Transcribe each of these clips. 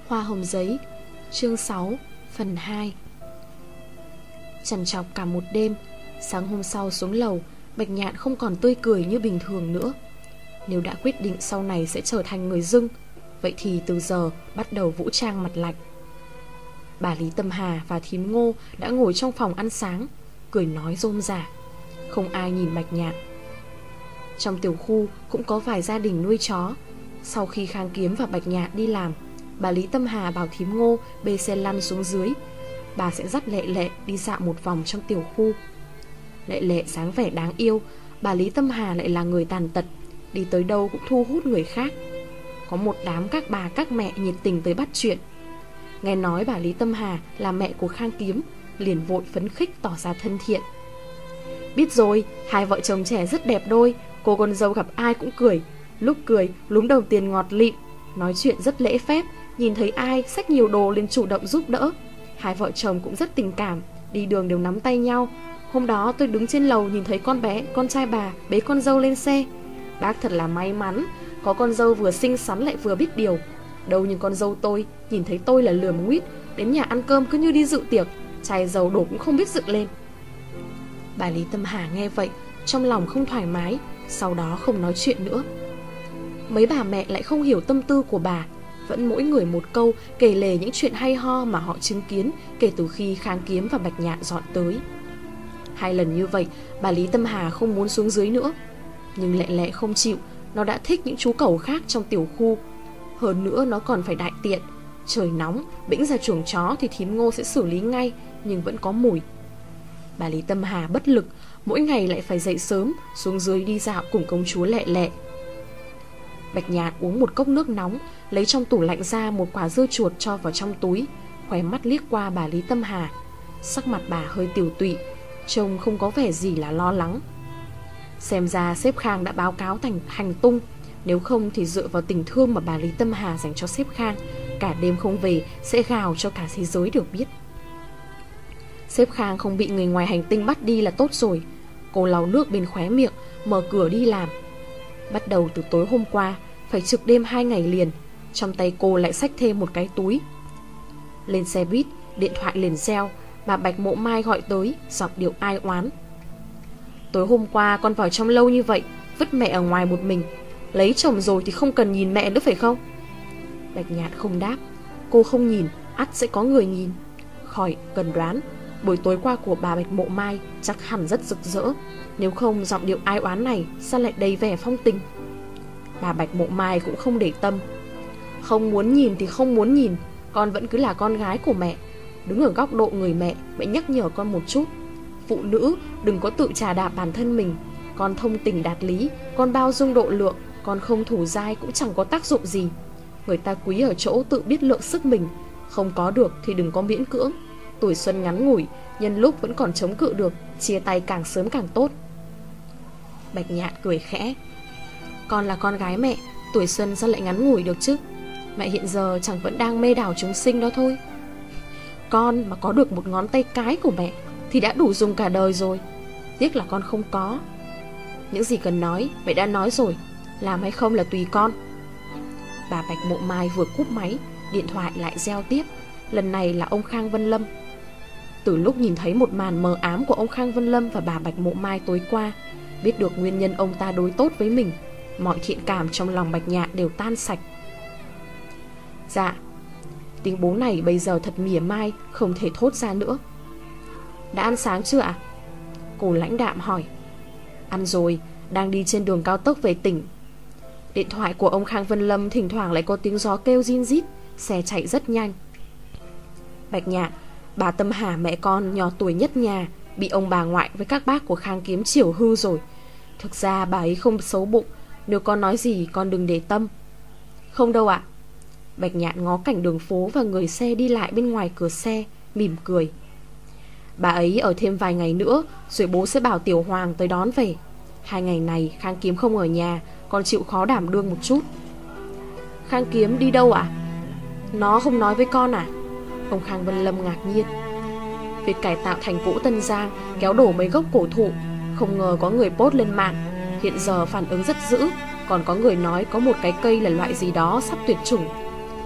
Hoa hồng giấy, chương 6, phần 2. Trằn trọc cả một đêm, sáng hôm sau xuống lầu, Bạch Nhạn không còn tươi cười như bình thường nữa. Nếu đã quyết định sau này sẽ trở thành người dưng, vậy thì từ giờ bắt đầu vũ trang mặt lạnh. Bà Lý Tâm Hà và thím Ngô đã ngồi trong phòng ăn sáng, cười nói rôm rả. Không ai nhìn Bạch Nhạn. Trong tiểu khu cũng có vài gia đình nuôi chó. Sau khi Khang Kiếm và Bạch Nhạn đi làm, bà Lý Tâm Hà bảo thím Ngô bê xe lăn xuống dưới. Bà sẽ dắt Lệ Lệ đi dạo một vòng trong tiểu khu. Lệ Lệ dáng vẻ đáng yêu, bà Lý Tâm Hà lại là người tàn tật, đi tới đâu cũng thu hút người khác. Có một đám các bà các mẹ nhiệt tình tới bắt chuyện. Nghe nói bà Lý Tâm Hà là mẹ của Khang Kiếm, liền vội phấn khích tỏ ra thân thiện. Biết rồi, hai vợ chồng trẻ rất đẹp đôi, cô con dâu gặp ai cũng cười. Lúc cười, lúm đồng tiền ngọt lịm, nói chuyện rất lễ phép, nhìn thấy ai xách nhiều đồ liền chủ động giúp đỡ. Hai vợ chồng cũng rất tình cảm, đi đường đều nắm tay nhau. Hôm đó tôi đứng trên lầu nhìn thấy con bé, con trai bà bế con dâu lên xe. Bác thật là may mắn, có con dâu vừa xinh xắn lại vừa biết điều. Đâu như con dâu tôi, nhìn thấy tôi là lườm nguýt, đến nhà ăn cơm cứ như đi dự tiệc, chai dầu đổ cũng không biết dựng lên. Bà Lý Tâm Hà nghe vậy, trong lòng không thoải mái, sau đó không nói chuyện nữa. Mấy bà mẹ lại không hiểu tâm tư của bà, vẫn mỗi người một câu kể lể những chuyện hay ho mà họ chứng kiến kể từ khi Khang Kiếm và Bạch Nhạn dọn tới. 2 lần như vậy, bà Lý Tâm Hà không muốn xuống dưới nữa. Nhưng Lệ Lệ không chịu, nó đã thích những chú cẩu khác trong tiểu khu. Hơn nữa nó còn phải đại tiện. Trời nóng, bĩnh ra chuồng chó thì thím Ngô sẽ xử lý ngay, nhưng vẫn có mùi. Bà Lý Tâm Hà bất lực, mỗi ngày lại phải dậy sớm, xuống dưới đi dạo cùng công chúa Lệ Lệ. Bạch Nhạn uống một cốc nước nóng, lấy trong tủ lạnh ra một quả dưa chuột cho vào trong túi, khóe mắt liếc qua bà Lý Tâm Hà. Sắc mặt bà hơi tiều tụy, trông không có vẻ gì là lo lắng. Xem ra sếp Khang đã báo cáo thành hành tung, nếu không thì dựa vào tình thương mà bà Lý Tâm Hà dành cho sếp Khang, cả đêm không về sẽ gào cho cả thế giới được biết. Sếp Khang không bị người ngoài hành tinh bắt đi là tốt rồi. Cô lau nước bên khóe miệng, mở cửa đi làm. Bắt đầu từ tối hôm qua, phải trực đêm 2 ngày liền, trong tay cô lại xách thêm một cái túi. Lên xe buýt, điện thoại liền reo, bà Bạch Mộ Mai gọi tới, giọng điệu ai oán. Tối hôm qua con vào trong lâu như vậy, vứt mẹ ở ngoài một mình. Lấy chồng rồi thì không cần nhìn mẹ nữa phải không? Bạch Nhạn không đáp. Cô không nhìn, ắt sẽ có người nhìn. Khỏi cần đoán, buổi tối qua của bà Bạch Mộ Mai chắc hẳn rất rực rỡ. Nếu không giọng điệu ai oán này sao lại đầy vẻ phong tình. Bà Bạch Mộ Mai cũng không để tâm. Không muốn nhìn thì không muốn nhìn, con vẫn cứ là con gái của mẹ. Đứng ở góc độ người mẹ, mẹ nhắc nhở con một chút. Phụ nữ đừng có tự chà đạp bản thân mình. Con thông tình đạt lý, con bao dung độ lượng, con không thủ dai cũng chẳng có tác dụng gì. Người ta quý ở chỗ tự biết lượng sức mình. Không có được thì đừng có miễn cưỡng. Tuổi xuân ngắn ngủi, nhân lúc vẫn còn chống cự được, chia tay càng sớm càng tốt. Bạch Nhạn cười khẽ. Con là con gái mẹ, tuổi xuân sao lại ngắn ngủi được chứ? Mẹ hiện giờ chẳng vẫn đang mê đảo chúng sinh đó thôi. Con mà có được một ngón tay cái của mẹ thì đã đủ dùng cả đời rồi. Tiếc là con không có. Những gì cần nói mẹ đã nói rồi, làm hay không là tùy con. Bà Bạch Mộ Mai vừa cúp máy, điện thoại lại reo tiếp. Lần này là ông Khang Vân Lâm. Từ lúc nhìn thấy một màn mờ ám của ông Khang Vân Lâm và bà Bạch Mộ Mai tối qua, biết được nguyên nhân ông ta đối tốt với mình, mọi thiện cảm trong lòng Bạch Nhạn đều tan sạch. Dạ. Tiếng bố này bây giờ thật mỉa mai, không thể thốt ra nữa. Đã ăn sáng chưa ạ? Cô lãnh đạm hỏi. Ăn rồi, đang đi trên đường cao tốc về tỉnh. Điện thoại của ông Khang Vân Lâm thỉnh thoảng lại có tiếng gió kêu rin rít, xe chạy rất nhanh. Bạch Nhạn, bà Tâm Hà mẹ con nhỏ tuổi nhất nhà, bị ông bà ngoại với các bác của Khang Kiếm chiều hư rồi. Thực ra bà ấy không xấu bụng, nếu con nói gì con đừng để tâm. Không đâu ạ. Bạch Nhạn ngó cảnh đường phố và người xe đi lại bên ngoài cửa xe, mỉm cười. Bà ấy ở thêm vài ngày nữa, rồi bố sẽ bảo Tiểu Hoàng tới đón về. 2 ngày này Khang Kiếm không ở nhà, con chịu khó đảm đương một chút. Khang Kiếm đi đâu ạ? Nó không nói với con à? Ông Khang Vân Lâm ngạc nhiên. Việc cải tạo thành cỗ Tân Giang, kéo đổ mấy gốc cổ thụ, không ngờ có người post lên mạng. Hiện giờ phản ứng rất dữ. Còn có người nói có một cái cây là loại gì đó sắp tuyệt chủng.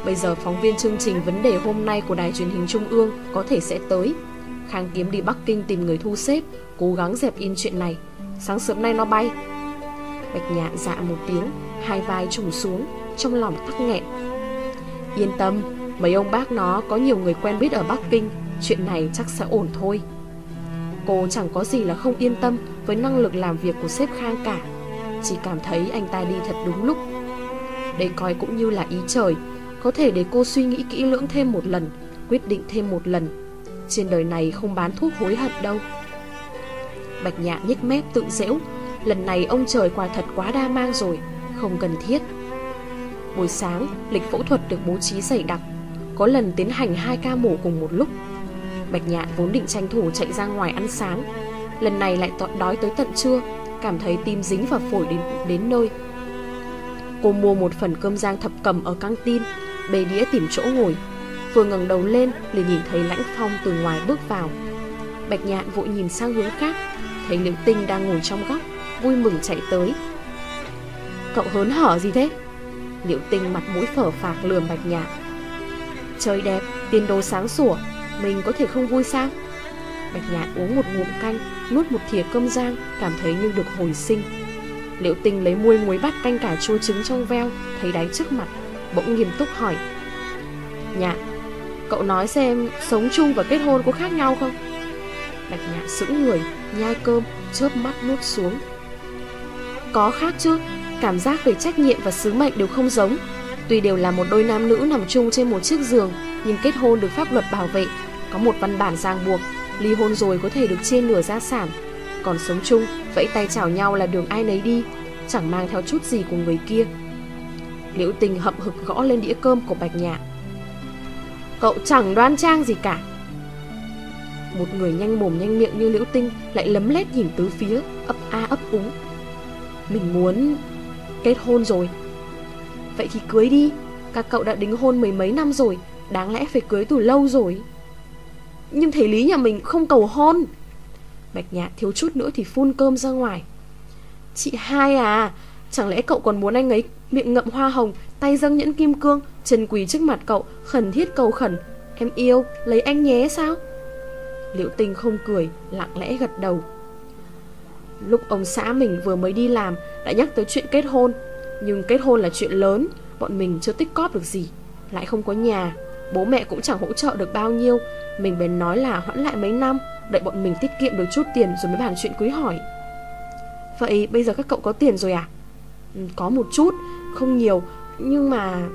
Bây giờ phóng viên chương trình vấn đề hôm nay của Đài Truyền hình Trung ương có thể sẽ tới. Khang Kiếm đi Bắc Kinh tìm người thu xếp, cố gắng dẹp yên chuyện này. Sáng sớm nay nó bay. Bạch Nhạn dạ một tiếng, hai vai trùng xuống, trong lòng tắc nghẹn. Yên tâm, mấy ông bác nó có nhiều người quen biết ở Bắc Kinh, chuyện này chắc sẽ ổn thôi. Cô chẳng có gì là không yên tâm với năng lực làm việc của sếp Khang cả, chỉ cảm thấy anh ta đi thật đúng lúc. Đây coi cũng như là ý trời, có thể để cô suy nghĩ kỹ lưỡng thêm một lần, quyết định thêm một lần. Trên đời này không bán thuốc hối hận đâu. Bạch Nhạn nhếch mép tự giễu, lần này ông trời quả thật quá đa mang rồi, không cần thiết. Buổi sáng, lịch phẫu thuật được bố trí dày đặc, có lần tiến hành 2 ca mổ cùng một lúc. Bạch Nhạn vốn định tranh thủ chạy ra ngoài ăn sáng, lần này lại đói tới tận trưa, cảm thấy tim dính vào phổi đến nơi. Cô mua một phần cơm rang thập cẩm ở căng tin, bê đĩa tìm chỗ ngồi. Vừa ngẩng đầu lên liền nhìn thấy Lãnh Phong từ ngoài bước vào. Bạch Nhạn vội nhìn sang hướng khác, thấy Liễu Tinh đang ngồi trong góc, vui mừng chạy tới. Cậu hớn hở gì thế? Liễu Tinh mặt mũi phở phạc lườm Bạch Nhạn. Trời đẹp, tiền đồ sáng sủa, mình có thể không vui sao? Bạch Nhạn uống một ngụm canh, nuốt một thìa cơm rang, cảm thấy như được hồi sinh. Liễu Tinh lấy muôi muối bát canh cà chua trứng trong veo, thấy đáy trước mặt, bỗng nghiêm túc hỏi. Nhạn, cậu nói xem sống chung và kết hôn có khác nhau không? Bạch Nhạn sững người, nhai cơm, chớp mắt nuốt xuống. Có khác chứ, cảm giác về trách nhiệm và sứ mệnh đều không giống. Tuy đều là một đôi nam nữ nằm chung trên một chiếc giường, nhưng kết hôn được pháp luật bảo vệ, có một văn bản ràng buộc, ly hôn rồi có thể được chia nửa gia sản. Còn sống chung, vẫy tay chào nhau là đường ai nấy đi, chẳng mang theo chút gì của người kia. Liễu Tinh hậm hực gõ lên đĩa cơm của Bạch Nhạn. Cậu chẳng đoan trang gì cả. Một người nhanh mồm nhanh miệng như Liễu Tinh lại lấm lét nhìn tứ phía, ấp a ấp úng. Mình muốn kết hôn rồi. Vậy thì cưới đi, các cậu đã đính hôn 10 mấy năm rồi, đáng lẽ phải cưới từ lâu rồi. Nhưng thầy Lý nhà mình không cầu hôn. Bạch Nhạn thiếu chút nữa thì phun cơm ra ngoài. Chị hai à, chẳng lẽ cậu còn muốn anh ấy miệng ngậm hoa hồng, tay dâng nhẫn kim cương, chân quỳ trước mặt cậu, khẩn thiết cầu khẩn, em yêu, lấy anh nhé sao? Liễu Tinh không cười, lặng lẽ gật đầu. Lúc ông xã mình vừa mới đi làm đã nhắc tới chuyện kết hôn, nhưng kết hôn là chuyện lớn, bọn mình chưa tích cóp được gì, lại không có nhà, bố mẹ cũng chẳng hỗ trợ được bao nhiêu. Mình bèn nói là hoãn lại mấy năm, đợi bọn mình tiết kiệm được chút tiền rồi mới bàn chuyện cưới hỏi. Vậy bây giờ các cậu có tiền rồi à? Có một chút, không nhiều, nhưng mà...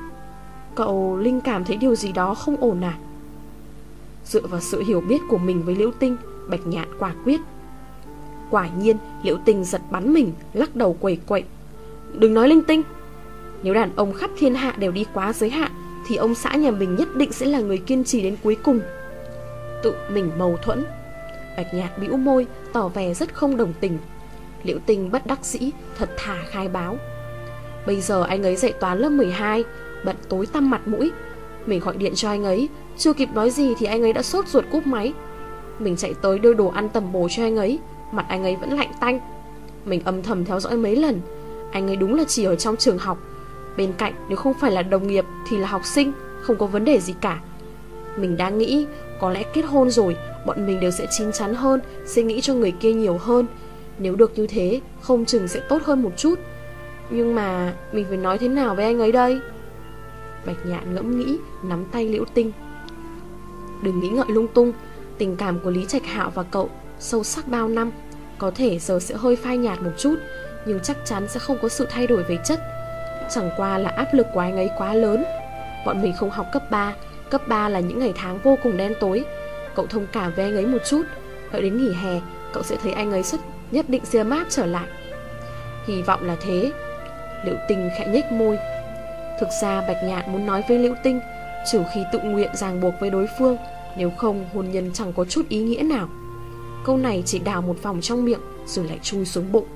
Cậu linh cảm thấy điều gì đó không ổn à? Dựa vào sự hiểu biết của mình với Liễu Tinh, Bạch Nhạn quả quyết. Quả nhiên Liễu Tinh giật bắn mình, lắc đầu quẩy quậy. Đừng nói linh tinh. Nếu đàn ông khắp thiên hạ đều đi quá giới hạn thì ông xã nhà mình nhất định sẽ là người kiên trì đến cuối cùng. Tự mình mâu thuẫn. Bạch Nhạn bĩu môi, tỏ vẻ rất không đồng tình. Liễu Tinh bất đắc dĩ, thật thà khai báo. Bây giờ anh ấy dạy toán lớp 12, bận tối tăm mặt mũi. Mình gọi điện cho anh ấy, chưa kịp nói gì thì anh ấy đã sốt ruột cúp máy. Mình chạy tới đưa đồ ăn tầm bổ cho anh ấy, mặt anh ấy vẫn lạnh tanh. Mình âm thầm theo dõi mấy lần, anh ấy đúng là chỉ ở trong trường học. Bên cạnh nếu không phải là đồng nghiệp thì là học sinh, không có vấn đề gì cả. Mình đang nghĩ có lẽ kết hôn rồi bọn mình đều sẽ chín chắn hơn, suy nghĩ cho người kia nhiều hơn. Nếu được như thế không chừng sẽ tốt hơn một chút. Nhưng mà mình phải nói thế nào với anh ấy đây? Bạch Nhạn ngẫm nghĩ, nắm tay Liễu Tinh. Đừng nghĩ ngợi lung tung. Tình cảm của Lý Trạch Hạo và cậu sâu sắc bao năm, có thể giờ sẽ hơi phai nhạt một chút, nhưng chắc chắn sẽ không có sự thay đổi về chất. Chẳng qua là áp lực của anh ấy quá lớn. Bọn mình không học cấp 3. Cấp 3 là những ngày tháng vô cùng đen tối. Cậu thông cảm với anh ấy một chút, đợi đến nghỉ hè cậu sẽ thấy anh ấy nhất định sẽ mát trở lại. Hy vọng là thế. Liễu Tinh khẽ nhếch môi. Thực ra Bạch Nhạn muốn nói với Liễu Tinh, trừ khi tự nguyện ràng buộc với đối phương, nếu không hôn nhân chẳng có chút ý nghĩa nào. Câu này chỉ đào một vòng trong miệng rồi lại chui xuống bụng.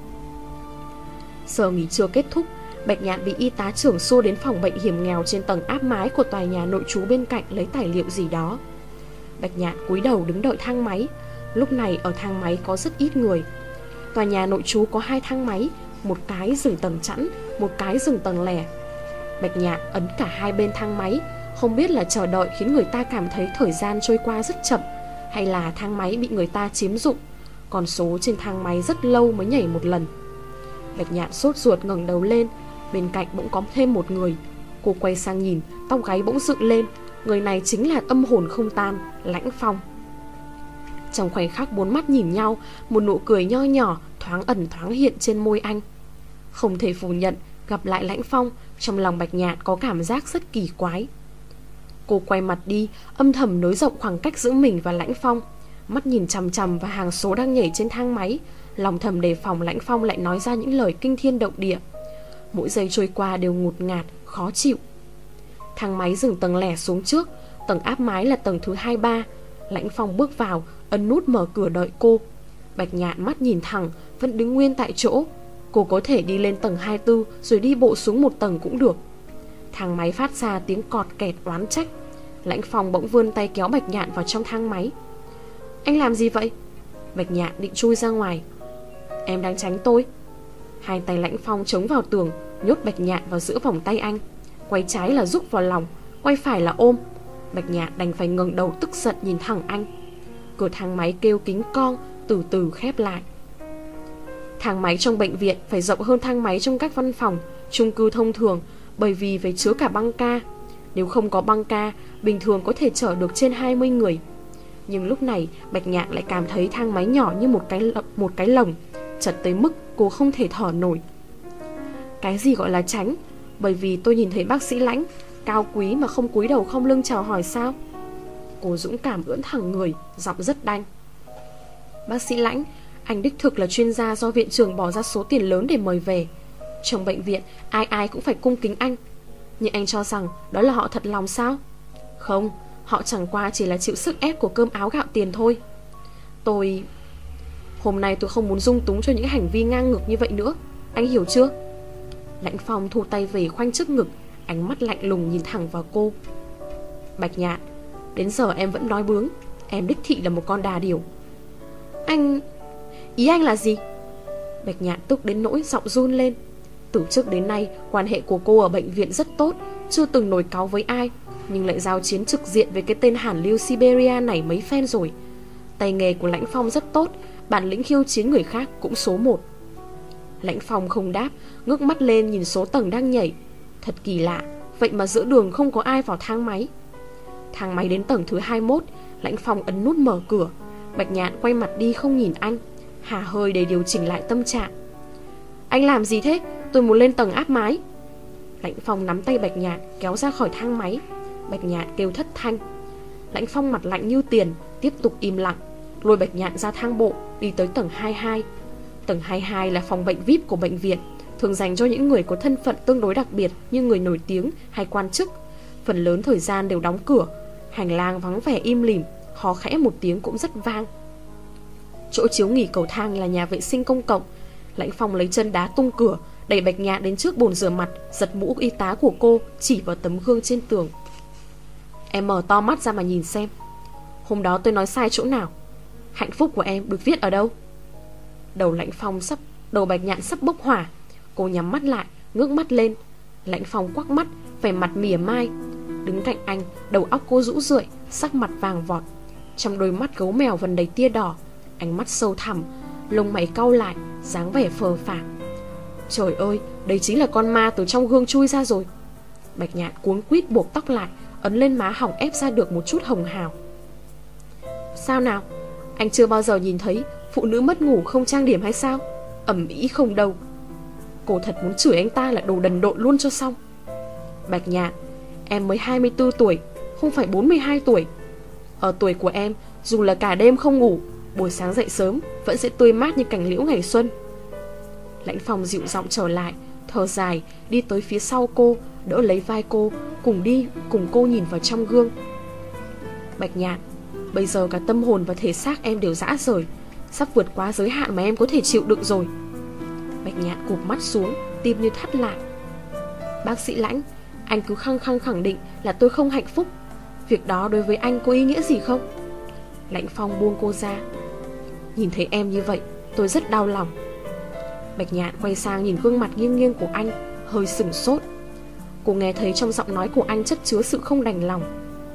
Giờ nghỉ trưa kết thúc, Bạch Nhạn bị y tá trưởng xô đến phòng bệnh hiểm nghèo trên tầng áp mái của tòa nhà nội trú bên cạnh lấy tài liệu gì đó. Bạch Nhạn cúi đầu đứng đợi thang máy. Lúc này ở thang máy có rất ít người. Tòa nhà nội trú có 2 thang máy, một cái giường tầng chẵn, một cái giường tầng lẻ. Bạch Nhạn ấn cả hai bên thang máy. Không biết là chờ đợi khiến người ta cảm thấy thời gian trôi qua rất chậm, hay là thang máy bị người ta chiếm dụng. Con số trên thang máy rất lâu mới nhảy một lần. Bạch Nhạn sốt ruột ngẩng đầu lên. Bên cạnh bỗng có thêm một người. Cô quay sang nhìn, tóc gáy bỗng dựng lên. Người này chính là âm hồn không tan, Lãnh Phong. Trong khoảnh khắc bốn mắt nhìn nhau, một nụ cười nho nhỏ thoáng ẩn thoáng hiện trên môi anh. Không thể phủ nhận, gặp lại Lãnh Phong, trong lòng Bạch Nhạn có cảm giác rất kỳ quái. Cô quay mặt đi, âm thầm nới rộng khoảng cách giữa mình và Lãnh Phong, mắt nhìn chằm chằm vào hàng số đang nhảy trên thang máy, lòng thầm đề phòng Lãnh Phong lại nói ra những lời kinh thiên động địa. Mỗi giây trôi qua đều ngột ngạt, khó chịu. Thang máy dừng tầng lẻ xuống trước, tầng áp mái là tầng thứ 23. Lãnh Phong bước vào, ấn nút mở cửa đợi cô. Bạch Nhạn mắt nhìn thẳng, vẫn đứng nguyên tại chỗ. Cô có thể đi lên tầng 24 rồi đi bộ xuống một tầng cũng được. Thang máy phát ra tiếng cọt kẹt oán trách. Lãnh Phong bỗng vươn tay kéo Bạch Nhạn vào trong thang máy. Anh làm gì vậy? Bạch Nhạn định chui ra ngoài. Em đang tránh tôi. Hai tay Lãnh Phong chống vào tường, nhốt Bạch Nhạn vào giữa vòng tay anh. Quay trái là rúc vào lòng, quay phải là ôm. Bạch Nhạn đành phải ngẩng đầu tức giận nhìn thẳng anh. Cửa thang máy kêu kính cong, từ từ khép lại. Thang máy trong bệnh viện phải rộng hơn thang máy trong các văn phòng, chung cư thông thường, bởi vì phải chứa cả băng ca. Nếu không có băng ca, bình thường có thể chở được trên 20 người. Nhưng lúc này Bạch Nhạn lại cảm thấy thang máy nhỏ như một cái lồng, chật tới mức cô không thể thở nổi. Cái gì gọi là tránh? Bởi vì tôi nhìn thấy bác sĩ Lãnh, cao quý mà không cúi đầu không lưng chào hỏi sao? Cô dũng cảm ưỡn thẳng người, giọng rất đanh. Bác sĩ Lãnh, anh đích thực là chuyên gia do viện trưởng bỏ ra số tiền lớn để mời về. Trong bệnh viện, ai ai cũng phải cung kính anh. Nhưng anh cho rằng đó là họ thật lòng sao? Không, họ chẳng qua chỉ là chịu sức ép của cơm áo gạo tiền thôi. Hôm nay tôi không muốn dung túng cho những hành vi ngang ngược như vậy nữa. Anh hiểu chưa? Lãnh Phong thu tay về khoanh trước ngực, ánh mắt lạnh lùng nhìn thẳng vào cô. Bạch Nhạn, đến giờ em vẫn nói bướng. Em đích thị là một con đà điểu. Ý anh là gì? Bạch Nhạn tức đến nỗi giọng run lên. Từ trước đến nay, quan hệ của cô ở bệnh viện rất tốt, chưa từng nổi cáu với ai, nhưng lại giao chiến trực diện với cái tên Hàn Lưu Siberia này mấy phen rồi. Tay nghề của Lãnh Phong rất tốt, bản lĩnh khiêu chiến người khác cũng số 1. Lãnh Phong không đáp, ngước mắt lên nhìn số tầng đang nhảy. Thật kỳ lạ, vậy mà giữa đường không có ai vào thang máy. Thang máy đến tầng thứ 21, Lãnh Phong ấn nút mở cửa. Bạch Nhạn quay mặt đi không nhìn anh, hả hơi để điều chỉnh lại tâm trạng. Anh làm gì thế? Tôi muốn lên tầng áp mái. Lãnh Phong nắm tay Bạch Nhạn kéo ra khỏi thang máy. Bạch Nhạn kêu thất thanh. Lãnh Phong mặt lạnh như tiền, tiếp tục im lặng, lôi Bạch Nhạn ra thang bộ, đi tới tầng 22. Tầng 22 là phòng bệnh VIP của bệnh viện, thường dành cho những người có thân phận tương đối đặc biệt như người nổi tiếng hay quan chức. Phần lớn thời gian đều đóng cửa. Hành lang vắng vẻ im lìm, hò khẽ một tiếng cũng rất vang. Chỗ chiếu nghỉ cầu thang là nhà vệ sinh công cộng. Lãnh Phong lấy chân đá tung cửa, đẩy Bạch Nhạn đến trước bồn rửa mặt, giật mũ y tá của cô, chỉ vào tấm gương trên tường. Em mở to mắt ra mà nhìn xem. Hôm đó tôi nói sai chỗ nào? Hạnh phúc của em được viết ở đâu? Đầu Bạch Nhạn sắp bốc hỏa. Cô nhắm mắt lại, ngước mắt lên. Lãnh Phong quắc mắt, vẻ mặt mỉa mai. Đứng cạnh anh, đầu óc cô rũ rượi, sắc mặt vàng vọt. Trong đôi mắt gấu mèo vần đầy tia đỏ, ánh mắt sâu thẳm, lông mày cau lại, dáng vẻ phờ phạc. Trời ơi, đây chính là con ma từ trong gương chui ra rồi. Bạch Nhạn cuống quýt buộc tóc lại, ấn lên má hỏng ép ra được một chút hồng hào. Sao nào? Anh chưa bao giờ nhìn thấy phụ nữ mất ngủ không trang điểm hay sao? Ầm ĩ không đâu. Cô thật muốn chửi anh ta là đồ đần độn luôn cho xong. Bạch Nhạn, em mới 24 tuổi, không phải 42 tuổi. Ở tuổi của em, dù là cả đêm không ngủ, buổi sáng dậy sớm vẫn sẽ tươi mát như cành liễu ngày xuân. Lãnh Phong dịu giọng trở lại, thở dài, đi tới phía sau cô, đỡ lấy vai cô, cùng cô nhìn vào trong gương. Bạch Nhạn, bây giờ cả tâm hồn và thể xác em đều rã rời, sắp vượt quá giới hạn mà em có thể chịu đựng rồi. Bạch Nhạn cụp mắt xuống, tim như thắt lại. Bác sĩ Lãnh, anh cứ khăng khăng khẳng định là tôi không hạnh phúc. Việc đó đối với anh có ý nghĩa gì không? Lãnh Phong buông cô ra. Nhìn thấy em như vậy, tôi rất đau lòng. Bạch Nhạn quay sang nhìn gương mặt nghiêng nghiêng của anh, hơi sửng sốt. Cô nghe thấy trong giọng nói của anh chất chứa sự không đành lòng.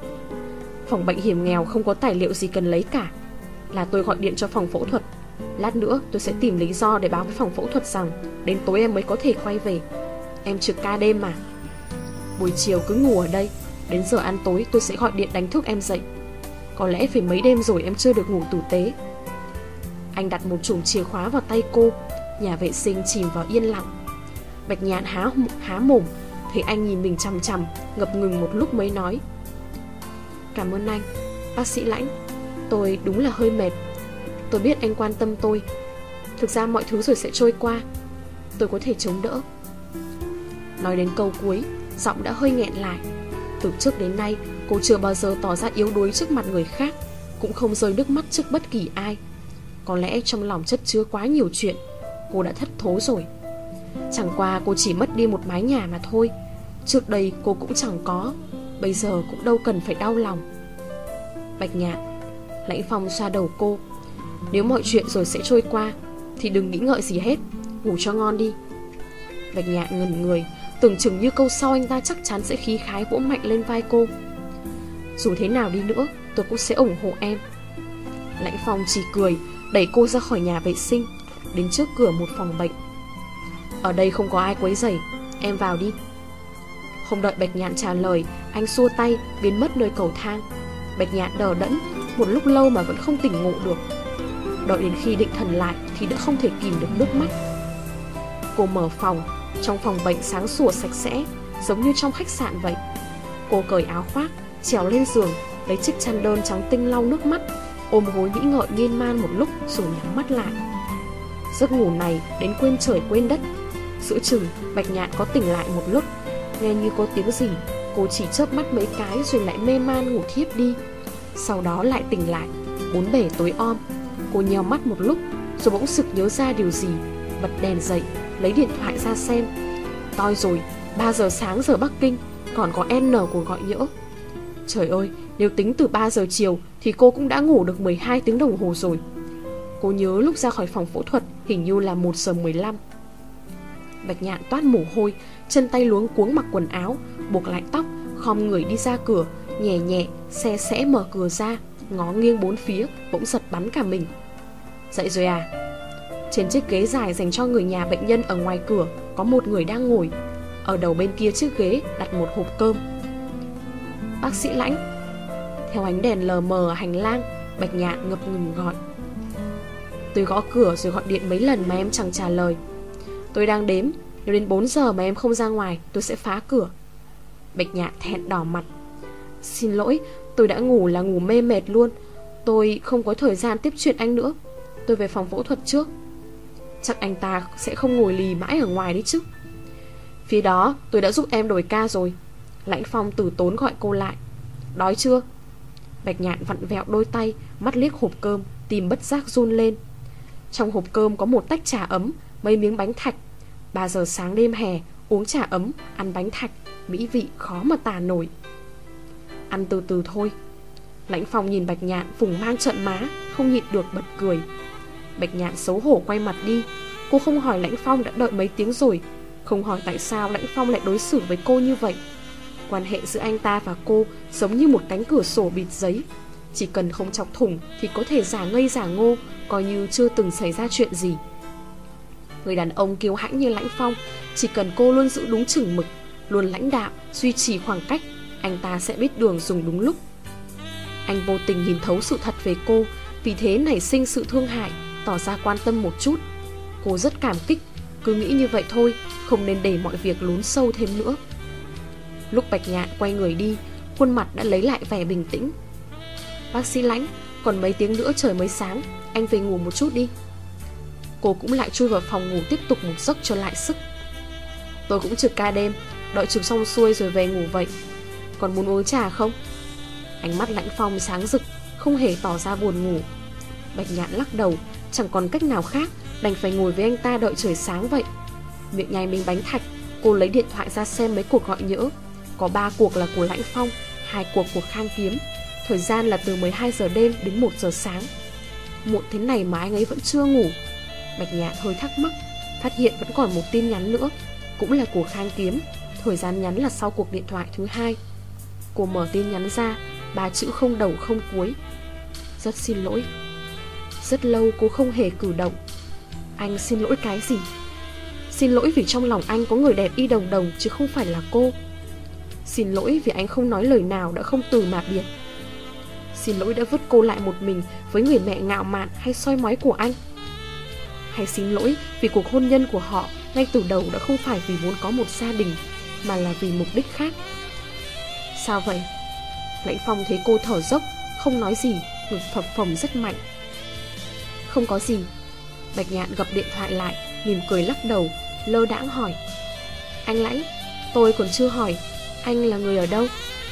Phòng bệnh hiểm nghèo không có tài liệu gì cần lấy cả. Là tôi gọi điện cho phòng phẫu thuật. Lát nữa tôi sẽ tìm lý do để báo với phòng phẫu thuật rằng đến tối em mới có thể quay về. Em trực ca đêm mà. Buổi chiều cứ ngủ ở đây. Đến giờ ăn tối tôi sẽ gọi điện đánh thức em dậy. Có lẽ phải mấy đêm rồi em chưa được ngủ tử tế. Anh đặt một chùm chìa khóa vào tay cô. Nhà vệ sinh chìm vào yên lặng. Bạch Nhạn há mồm. Thấy anh nhìn mình chằm chằm, ngập ngừng một lúc mới nói: Cảm ơn anh, bác sĩ Lãnh. Tôi đúng là hơi mệt. Tôi biết anh quan tâm tôi. Thực ra mọi thứ rồi sẽ trôi qua. Tôi có thể chống đỡ. Nói đến câu cuối, giọng đã hơi nghẹn lại. Từ trước đến nay, cô chưa bao giờ tỏ ra yếu đuối trước mặt người khác, cũng không rơi nước mắt trước bất kỳ ai. Có lẽ trong lòng chất chứa quá nhiều chuyện, cô đã thất thố rồi. Chẳng qua cô chỉ mất đi một mái nhà mà thôi. Trước đây cô cũng chẳng có, bây giờ cũng đâu cần phải đau lòng. Bạch Nhạn. Lãnh Phong xoa đầu cô. Nếu mọi chuyện rồi sẽ trôi qua thì đừng nghĩ ngợi gì hết. Ngủ cho ngon đi. Bạch Nhạn ngẩn người, tưởng chừng như câu sau anh ta chắc chắn sẽ khí khái vỗ mạnh lên vai cô. Dù thế nào đi nữa, tôi cũng sẽ ủng hộ em. Lãnh Phong chỉ cười, đẩy cô ra khỏi nhà vệ sinh, đến trước cửa một phòng bệnh. Ở đây không có ai quấy rầy, em vào đi. Không đợi Bạch Nhạn trả lời, anh xua tay biến mất nơi cầu thang. Bạch Nhạn đờ đẫn một lúc lâu mà vẫn không tỉnh ngộ được. Đợi đến khi định thần lại thì đã không thể kìm được nước mắt. Cô mở phòng. Trong phòng bệnh sáng sủa sạch sẽ, giống như trong khách sạn vậy. Cô cởi áo khoác, trèo lên giường, lấy chiếc chăn đơn trắng tinh lau nước mắt, ôm gối nghĩ ngợi miên man một lúc rồi nhắm mắt lại. Giấc ngủ này đến quên trời quên đất. Giữa chừng Bạch Nhạn có tỉnh lại một lúc, nghe như có tiếng gì. Cô chỉ chớp mắt mấy cái rồi lại mê man ngủ thiếp đi. Sau đó lại tỉnh lại, bốn bề tối om. Cô nheo mắt một lúc rồi bỗng sực nhớ ra điều gì, bật đèn dậy, lấy điện thoại ra xem. Toi rồi, 3 giờ sáng giờ Bắc Kinh, còn có N cuộc gọi nhỡ. Trời ơi, nếu tính từ 3 giờ chiều thì cô cũng đã ngủ được 12 tiếng đồng hồ rồi. Cô nhớ lúc ra khỏi phòng phẫu thuật hình như là 1 giờ 15. Bạch Nhạn toát mồ hôi, chân tay luống cuống mặc quần áo, buộc lại tóc, khom người đi ra cửa, nhẹ nhẹ, xe sẽ mở cửa ra, ngó nghiêng bốn phía, bỗng giật bắn cả mình. Dậy rồi à? Trên chiếc ghế dài dành cho người nhà bệnh nhân ở ngoài cửa có một người đang ngồi. Ở đầu bên kia chiếc ghế đặt một hộp cơm. Bác sĩ Lãnh. Theo ánh đèn lờ mờ ở hành lang, Bạch Nhạn ngập ngừng gọi. Tôi gõ cửa rồi gọi điện mấy lần mà em chẳng trả lời. Tôi đang đếm, nếu đến 4 giờ mà em không ra ngoài tôi sẽ phá cửa. Bạch Nhạn thẹn đỏ mặt. Xin lỗi, tôi đã ngủ là ngủ mê mệt luôn. Tôi không có thời gian tiếp chuyện anh nữa. Tôi về phòng phẫu thuật trước. Chắc anh ta sẽ không ngồi lì mãi ở ngoài đấy chứ. Phía đó tôi đã giúp em đổi ca rồi. Lãnh Phong từ tốn gọi cô lại. Đói chưa? Bạch Nhạn vặn vẹo đôi tay, mắt liếc hộp cơm, tim bất giác run lên. Trong hộp cơm có một tách trà ấm, mấy miếng bánh thạch. 3 giờ sáng đêm hè, uống trà ấm, ăn bánh thạch, mỹ vị khó mà tả nổi. Ăn từ từ thôi. Lãnh Phong nhìn Bạch Nhạn phùng mang trợn má, không nhịn được bật cười. Bạch Nhạn xấu hổ quay mặt đi. Cô không hỏi Lãnh Phong đã đợi mấy tiếng rồi, không hỏi tại sao Lãnh Phong lại đối xử với cô như vậy. Quan hệ giữa anh ta và cô giống như một cánh cửa sổ bịt giấy. Chỉ cần không chọc thủng thì có thể giả ngây giả ngô, coi như chưa từng xảy ra chuyện gì. Người đàn ông kiêu hãnh như Lãnh Phong, chỉ cần cô luôn giữ đúng chừng mực, luôn lãnh đạo, duy trì khoảng cách, anh ta sẽ biết đường dùng đúng lúc. Anh vô tình nhìn thấu sự thật về cô, vì thế nảy sinh sự thương hại, tỏ ra quan tâm một chút. Cô rất cảm kích, cứ nghĩ như vậy thôi, không nên để mọi việc lún sâu thêm nữa. Lúc Bạch Nhạn quay người đi, khuôn mặt đã lấy lại vẻ bình tĩnh. Bác sĩ Lãnh, còn mấy tiếng nữa trời mới sáng, anh về ngủ một chút đi. Cô cũng lại chui vào phòng ngủ tiếp tục một giấc cho lại sức. Tôi cũng trực ca đêm, đợi chụp xong xuôi rồi về ngủ vậy. Còn muốn uống trà không? Ánh mắt Lãnh Phong sáng rực, không hề tỏ ra buồn ngủ. Bạch Nhạn lắc đầu, chẳng còn cách nào khác, đành phải ngồi với anh ta đợi trời sáng vậy. Miệng nhai miếng bánh thạch, cô lấy điện thoại ra xem mấy cuộc gọi nhỡ. Có 3 cuộc là của Lãnh Phong, 2 cuộc của Khang Kiếm. Thời gian là từ 12 giờ đêm đến 1 giờ sáng. Muộn thế này mà anh ấy vẫn chưa ngủ. Bạch Nhạn hơi thắc mắc, phát hiện vẫn còn một tin nhắn nữa, cũng là của Khang Kiếm. Thời gian nhắn là sau cuộc điện thoại thứ 2. Cô mở tin nhắn ra, 3 chữ không đầu không cuối: rất xin lỗi. Rất lâu cô không hề cử động. Anh xin lỗi cái gì? Xin lỗi vì trong lòng anh có người đẹp y đồng đồng chứ không phải là cô. Xin lỗi vì anh không nói lời nào đã không từ mà biệt. Xin lỗi đã vứt cô lại một mình với người mẹ ngạo mạn hay soi mói của anh. Hay xin lỗi vì cuộc hôn nhân của họ ngay từ đầu đã không phải vì muốn có một gia đình, mà là vì mục đích khác. Sao vậy? Lãnh Phong thấy cô thở dốc, không nói gì, ngực phập phồng rất mạnh. Không có gì. Bạch Nhạn gập điện thoại lại, mỉm cười lắc đầu, lơ đãng hỏi: anh Lãnh, tôi còn chưa hỏi, anh là người ở đâu?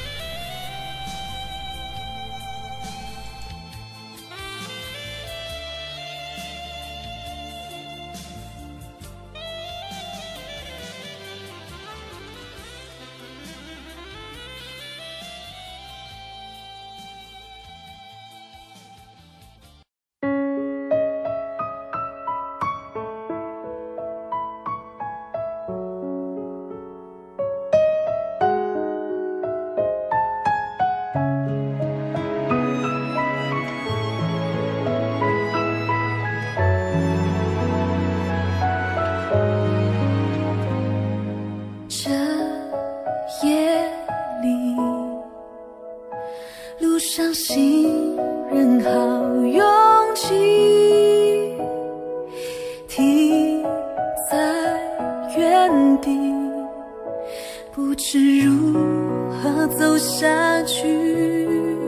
相信人好勇气，停在原地，不知如何走下去。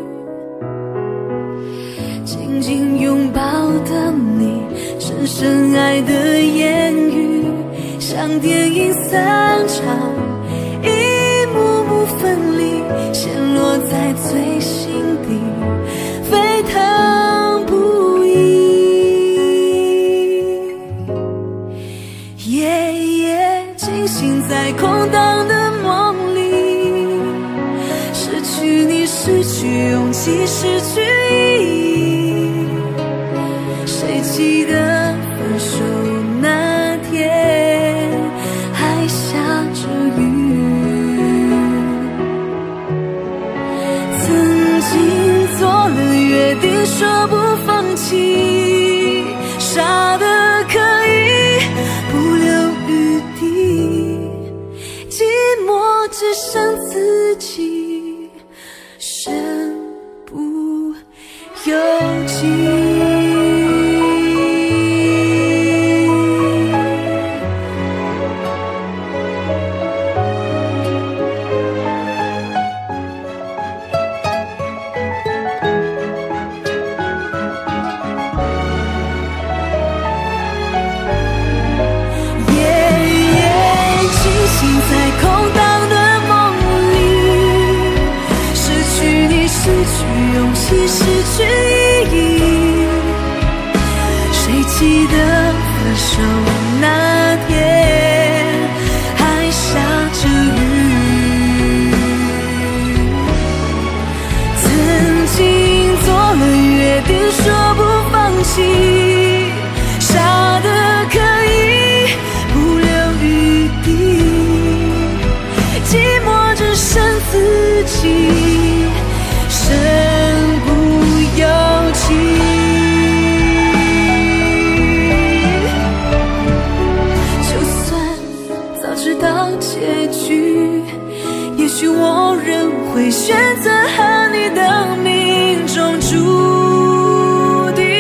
紧紧拥抱的你，深深爱的言语，像电影散场，一幕幕分离，陷落在最心底，沸腾不已。夜夜惊醒在空荡的梦里，失去你，失去勇气，失去意义。谁记得分手那天还下着雨？曾经做了约定，说不放弃，傻得可以不留余地，寂寞只剩自己，身不由己。失去意义，谁记得分手那天还下着雨？曾经做了约定，说不放弃，傻得可以不留余地，寂寞只剩自己，身不由己。就算早知道结局，也许我仍会选择和你的命中注定。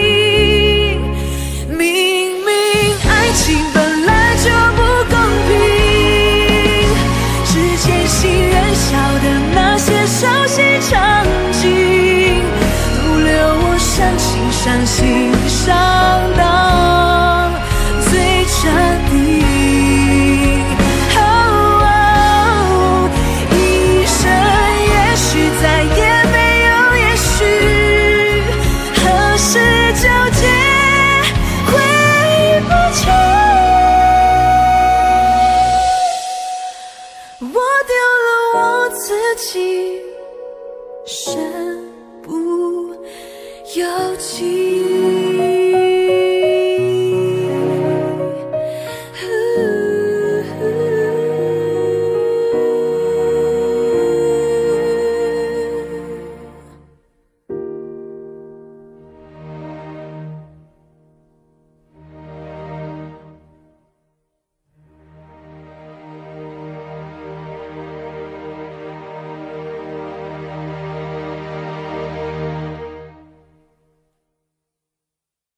明明爱情本来就不公平，只见新人笑的那些熟悉场景，伤心伤到最彻底。一生也许再也没有也许，何时纠结回不去。我丢了我自己，身不由己。